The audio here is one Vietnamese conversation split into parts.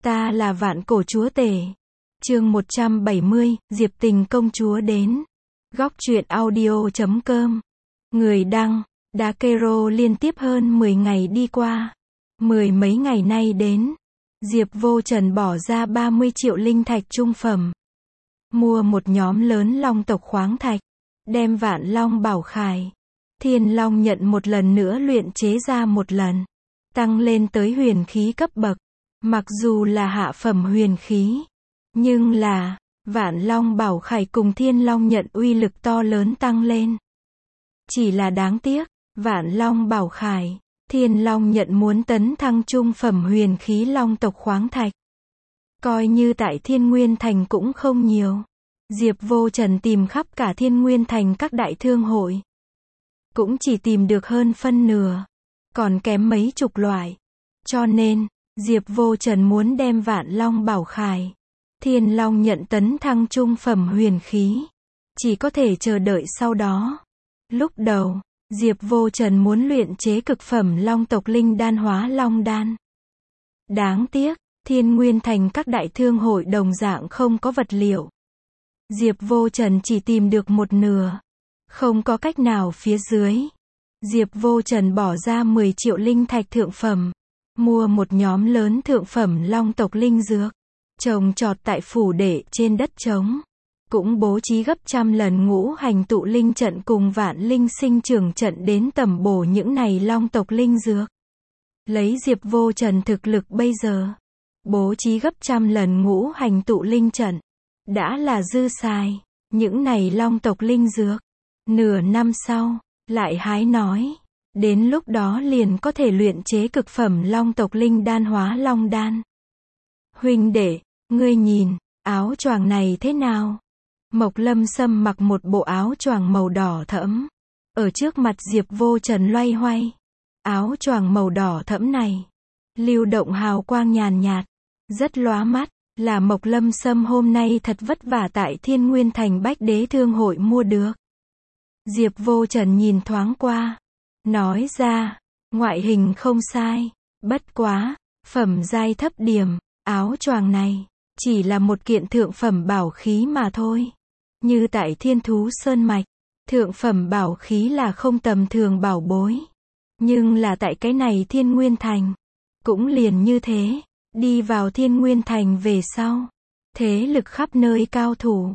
Ta là vạn cổ chúa tể. Chương 170, Diệp Tình công chúa đến. Góc truyện audio.com. Người đăng, Dakero liên tiếp hơn 10 ngày đi qua. Mười mấy ngày nay đến, Diệp Vô Trần bỏ ra 30 triệu linh thạch trung phẩm. Mua một nhóm lớn long tộc khoáng thạch. Đem Vạn Long Bảo Khải, Thiên Long nhận một lần nữa luyện chế ra một lần. Tăng lên tới huyền khí cấp bậc. Mặc dù là hạ phẩm huyền khí, nhưng là, Vạn Long Bảo Khải cùng Thiên Long nhận uy lực to lớn tăng lên. Chỉ là đáng tiếc, Vạn Long Bảo Khải, Thiên Long nhận muốn tấn thăng trung phẩm huyền khí long tộc khoáng thạch. Coi như tại Thiên Nguyên Thành cũng không nhiều. Diệp Vô Trần tìm khắp cả Thiên Nguyên Thành các đại thương hội. Cũng chỉ tìm được hơn phân nửa. Còn kém mấy chục loại. Cho nên, Diệp Vô Trần muốn đem Vạn Long Bảo Khải, Thiên Long nhận tấn thăng trung phẩm huyền khí. Chỉ có thể chờ đợi sau đó. Lúc đầu, Diệp Vô Trần muốn luyện chế cực phẩm long tộc linh đan hóa long đan. Đáng tiếc, Thiên Nguyên Thành các đại thương hội đồng dạng không có vật liệu. Diệp Vô Trần chỉ tìm được một nửa. Không có cách nào phía dưới. Diệp Vô Trần bỏ ra 10 triệu linh thạch thượng phẩm. Mua một nhóm lớn thượng phẩm long tộc linh dược. Trồng trọt tại phủ đệ trên đất trống. Cũng bố trí gấp trăm lần ngũ hành tụ linh trận cùng vạn linh sinh trưởng trận đến tẩm bổ những này long tộc linh dược. Lấy Diệp Vô Trần thực lực bây giờ. Bố trí gấp trăm lần ngũ hành tụ linh trận. Đã là dư xài. Những này long tộc linh dược. Nửa năm sau, lại hái nói. Đến lúc đó liền có thể luyện chế cực phẩm long tộc linh đan hóa long đan. Huynh đệ, ngươi nhìn, áo choàng này thế nào? Mộc Lâm Sâm mặc một bộ áo choàng màu đỏ thẫm. Ở trước mặt Diệp Vô Trần loay hoay. Áo choàng màu đỏ thẫm này. Lưu động hào quang nhàn nhạt. Rất lóa mắt. Là Mộc Lâm Sâm hôm nay thật vất vả tại Thiên Nguyên Thành Bách Đế Thương Hội mua được. Diệp Vô Trần nhìn thoáng qua. Nói ra, ngoại hình không sai. Bất quá, phẩm giai thấp điểm, áo choàng này, chỉ là một kiện thượng phẩm bảo khí mà thôi. Như tại Thiên Thú Sơn Mạch, thượng phẩm bảo khí là không tầm thường bảo bối. Nhưng là tại cái này Thiên Nguyên Thành, cũng liền như thế. Đi vào Thiên Nguyên Thành về sau, thế lực khắp nơi cao thủ,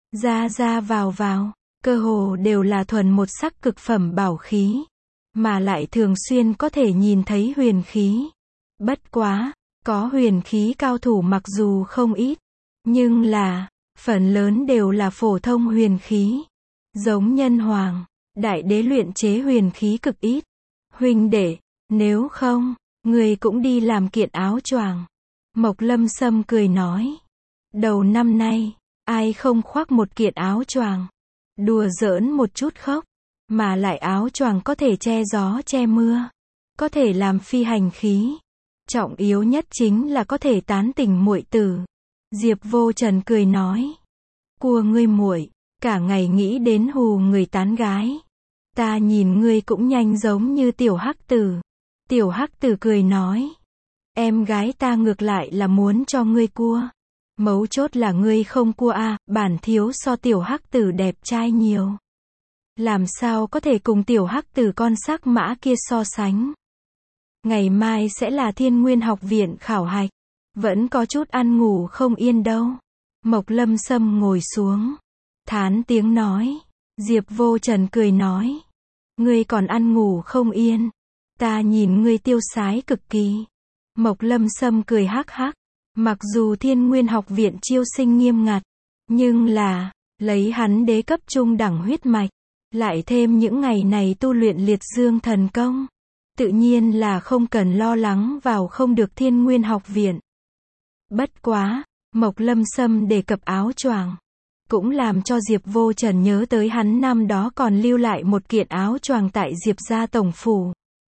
ra vào, cơ hồ đều là thuần một sắc cực phẩm bảo khí, mà lại thường xuyên có thể nhìn thấy huyền khí. Bất quá, có huyền khí cao thủ mặc dù không ít, nhưng là, phần lớn đều là phổ thông huyền khí. Giống Nhân Hoàng, Đại Đế luyện chế huyền khí cực ít. Huynh đệ, nếu không, người cũng đi làm kiện áo choàng. Mộc Lâm Sâm cười nói. Đầu năm nay, ai không khoác một kiện áo choàng. Đùa giỡn một chút khóc. Mà lại áo choàng có thể che gió che mưa. Có thể làm phi hành khí. Trọng yếu nhất chính là có thể tán tỉnh muội tử. Diệp Vô Trần cười nói. Cua ngươi muội, cả ngày nghĩ đến hù người tán gái. Ta nhìn ngươi cũng nhanh giống như tiểu hắc tử. Tiểu hắc tử cười nói. Em gái ta ngược lại là muốn cho ngươi cua. Mấu chốt là ngươi không cua à, bản thiếu so tiểu hắc tử đẹp trai nhiều. Làm sao có thể cùng tiểu hắc tử con sắc mã kia so sánh. Ngày mai sẽ là Thiên Nguyên học viện khảo hạch. Vẫn có chút ăn ngủ không yên đâu. Mộc Lâm Sâm ngồi xuống. Thán tiếng nói. Diệp Vô Trần cười nói. Ngươi còn ăn ngủ không yên. Ta nhìn ngươi tiêu sái cực kỳ. Mộc Lâm Sâm cười hắc hắc. Mặc dù Thiên Nguyên học viện chiêu sinh nghiêm ngặt, nhưng là, lấy hắn đế cấp trung đẳng huyết mạch, lại thêm những ngày này tu luyện liệt dương thần công. Tự nhiên là không cần lo lắng vào không được Thiên Nguyên học viện. Bất quá, Mộc Lâm Sâm đề cập áo choàng. Cũng làm cho Diệp Vô Trần nhớ tới hắn năm đó còn lưu lại một kiện áo choàng tại Diệp gia tổng phủ.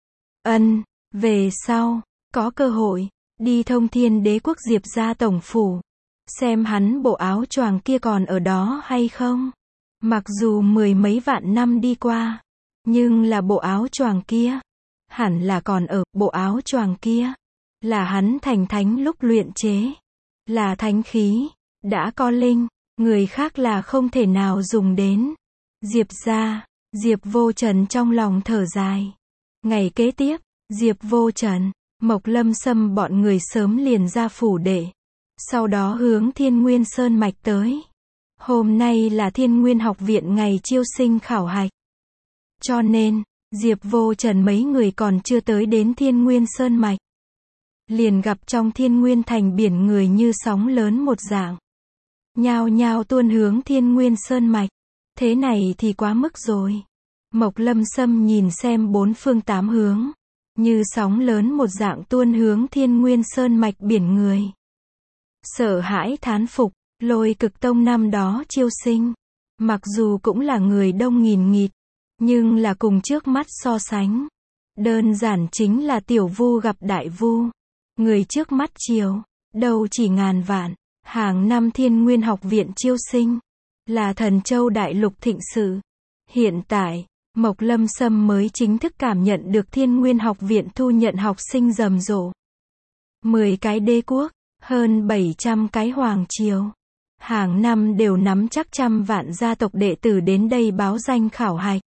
Về sau, có cơ hội, đi Thông Thiên Đế quốc Diệp gia tổng phủ. Xem hắn bộ áo choàng kia còn ở đó hay không. Mặc dù mười mấy vạn năm đi qua, nhưng là bộ áo choàng kia hẳn là còn ở. Bộ áo choàng kia là hắn thành thánh lúc luyện chế, là thánh khí, đã có linh, người khác là không thể nào dùng đến. Diệp gia, Diệp Vô Trần trong lòng thở dài. Ngày kế tiếp, Diệp Vô Trần, Mộc Lâm Sâm bọn người sớm liền ra phủ đệ, sau đó hướng Thiên Nguyên Sơn mạch tới. Hôm nay là Thiên Nguyên học viện ngày chiêu sinh khảo hạch, cho nên Diệp Vô Trần mấy người còn chưa tới đến Thiên Nguyên Sơn mạch, liền gặp trong Thiên Nguyên thành biển người như sóng lớn một dạng, nhao nhao tuôn hướng Thiên Nguyên Sơn mạch. Thế này thì quá mức rồi. Mộc Lâm Sâm nhìn xem bốn phương tám hướng, như sóng lớn một dạng tuôn hướng Thiên Nguyên Sơn mạch biển người. Sợ hãi thán phục, Lôi Cực Tông năm đó chiêu sinh, mặc dù cũng là người đông nghìn nghịt, nhưng là cùng trước mắt so sánh, đơn giản chính là tiểu vu gặp đại vu. Người trước mắt chiều, đâu chỉ ngàn vạn, hàng năm Thiên Nguyên học viện chiêu sinh, là Thần Châu đại lục thịnh sự. Hiện tại, Mộc Lâm Sâm mới chính thức cảm nhận được Thiên Nguyên học viện thu nhận học sinh rầm rộ. 10 cái đế quốc, hơn 700 cái hoàng triều, hàng năm đều nắm chắc trăm vạn gia tộc đệ tử đến đây báo danh khảo hạch.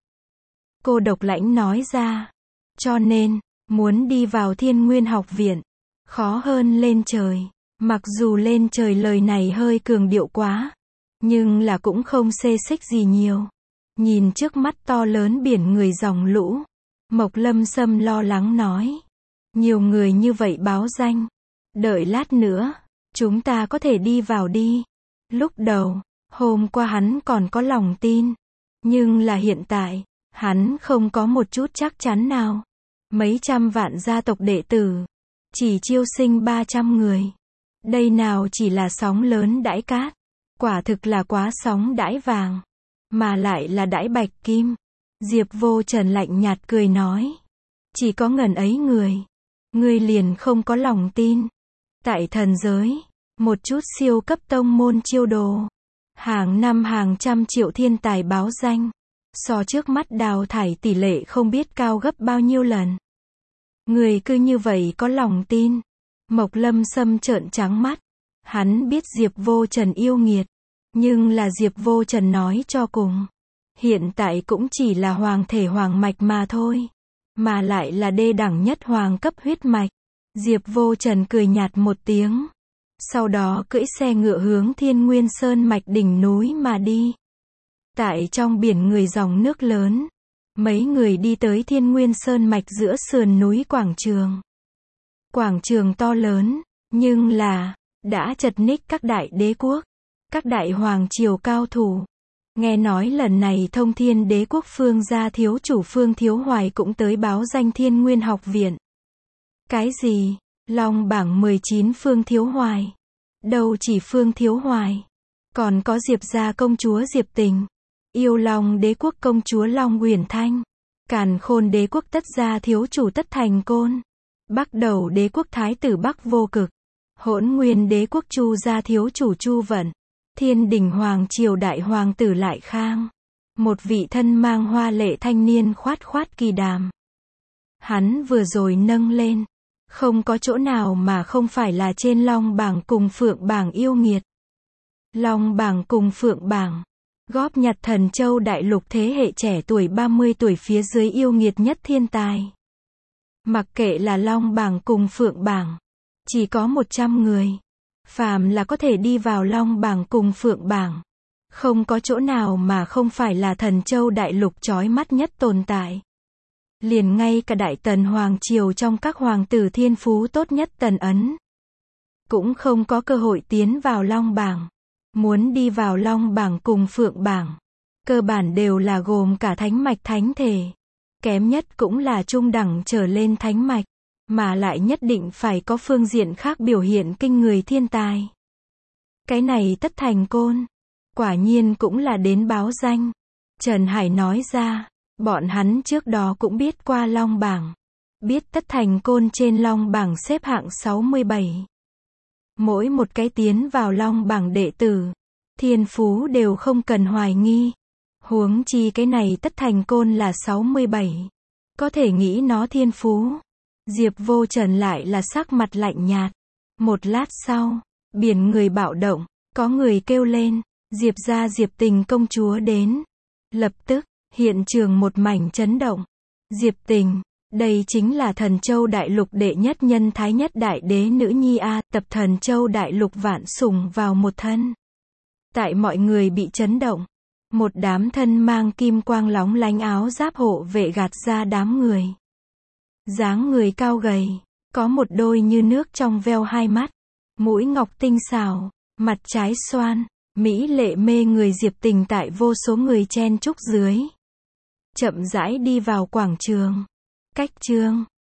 Cô Độc Lãnh nói ra, cho nên, muốn đi vào Thiên Nguyên học viện, khó hơn lên trời. Mặc dù lên trời lời này hơi cường điệu quá, nhưng là cũng không xê xích gì nhiều. Nhìn trước mắt to lớn biển người dòng lũ, Mộc Lâm Sâm lo lắng nói. Nhiều người như vậy báo danh, đợi lát nữa, chúng ta có thể đi vào đi. Lúc đầu, hôm qua hắn còn có lòng tin, nhưng là hiện tại, hắn không có một chút chắc chắn nào. Mấy trăm vạn gia tộc đệ tử, chỉ chiêu sinh 300 người. Đây nào chỉ là sóng lớn đãi cát, quả thực là quá sóng đãi vàng, mà lại là đãi bạch kim. Diệp Vô Trần lạnh nhạt cười nói, chỉ có ngần ấy người, ngươi liền không có lòng tin. Tại thần giới, một chút siêu cấp tông môn chiêu đồ, hàng năm hàng trăm triệu thiên tài báo danh, so trước mắt đào thải tỷ lệ không biết cao gấp bao nhiêu lần. Người cứ như vậy có lòng tin? Mộc Lâm Sâm trợn trắng mắt. Hắn biết Diệp Vô Trần yêu nghiệt, nhưng là Diệp Vô Trần nói cho cùng, hiện tại cũng chỉ là hoàng thể hoàng mạch mà thôi, mà lại là đê đẳng nhất hoàng cấp huyết mạch. Diệp Vô Trần cười nhạt một tiếng, sau đó cưỡi xe ngựa hướng Thiên Nguyên Sơn mạch đỉnh núi mà đi. Tại trong biển người dòng nước lớn, mấy người đi tới Thiên Nguyên Sơn mạch giữa sườn núi quảng trường. Quảng trường to lớn, nhưng là đã chật ních các đại đế quốc, các đại hoàng triều cao thủ. Nghe nói lần này Thông Thiên Đế quốc Phương gia thiếu chủ Phương Thiếu Hoài cũng tới báo danh Thiên Nguyên học viện. Cái gì? Long bảng 19 Phương Thiếu Hoài? Đâu chỉ Phương Thiếu Hoài, còn có Diệp gia công chúa Diệp Tình, Yêu Long Đế quốc công chúa Long Uyển Thanh, Càn Khôn Đế quốc Tất gia thiếu chủ Tất Thành Côn, Bắc Đầu Đế quốc thái tử Bắc Vô Cực, Hỗn Nguyên Đế quốc Chu gia thiếu chủ Chu Vận, Thiên Đình hoàng triều đại hoàng tử Lại Khang, một vị thân mang hoa lệ thanh niên khoát khoát kỳ đàm. Hắn vừa rồi nâng lên, không có chỗ nào mà không phải là trên Long bảng cùng Phượng bảng yêu nghiệt. Long bảng cùng Phượng bảng, góp nhặt Thần Châu đại lục thế hệ trẻ tuổi 30 tuổi phía dưới yêu nghiệt nhất thiên tài. Mặc kệ là Long bảng cùng Phượng bảng, chỉ có 100 người. Phàm là có thể đi vào Long bảng cùng Phượng bảng, không có chỗ nào mà không phải là Thần Châu đại lục chói mắt nhất tồn tại. Liền ngay cả Đại Tần hoàng triều trong các hoàng tử thiên phú tốt nhất Tần Ấn, cũng không có cơ hội tiến vào Long bảng. Muốn đi vào Long bảng cùng Phượng bảng, cơ bản đều là gồm cả thánh mạch thánh thể. Kém nhất cũng là trung đẳng trở lên thánh mạch, mà lại nhất định phải có phương diện khác biểu hiện kinh người thiên tài. Cái này Tất Thành Côn, quả nhiên cũng là đến báo danh. Trần Hải nói ra, bọn hắn trước đó cũng biết qua Long bảng, biết Tất Thành Côn trên Long bảng xếp hạng 67. Mỗi một cái tiến vào Long bảng đệ tử, thiên phú đều không cần hoài nghi. Huống chi cái này Tất Thành Côn là 67. Có thể nghĩ nó thiên phú. Diệp Vô Trần lại là sắc mặt lạnh nhạt. Một lát sau, biển người bạo động, có người kêu lên, Diệp gia Diệp Tình công chúa đến. Lập tức, hiện trường một mảnh chấn động. Diệp Tình, đây chính là Thần Châu Đại Lục đệ nhất nhân Thái Nhất Đại Đế nữ nhi a, tập Thần Châu Đại Lục vạn sủng vào một thân. Tại mọi người bị chấn động, một đám thân mang kim quang lóng lánh áo giáp hộ vệ gạt ra đám người. Dáng người cao gầy, có một đôi như nước trong veo hai mắt, mũi ngọc tinh xảo, mặt trái xoan, mỹ lệ mê người. Diệp Tình tại vô số người chen chúc dưới, chậm rãi đi vào quảng trường. Cách chương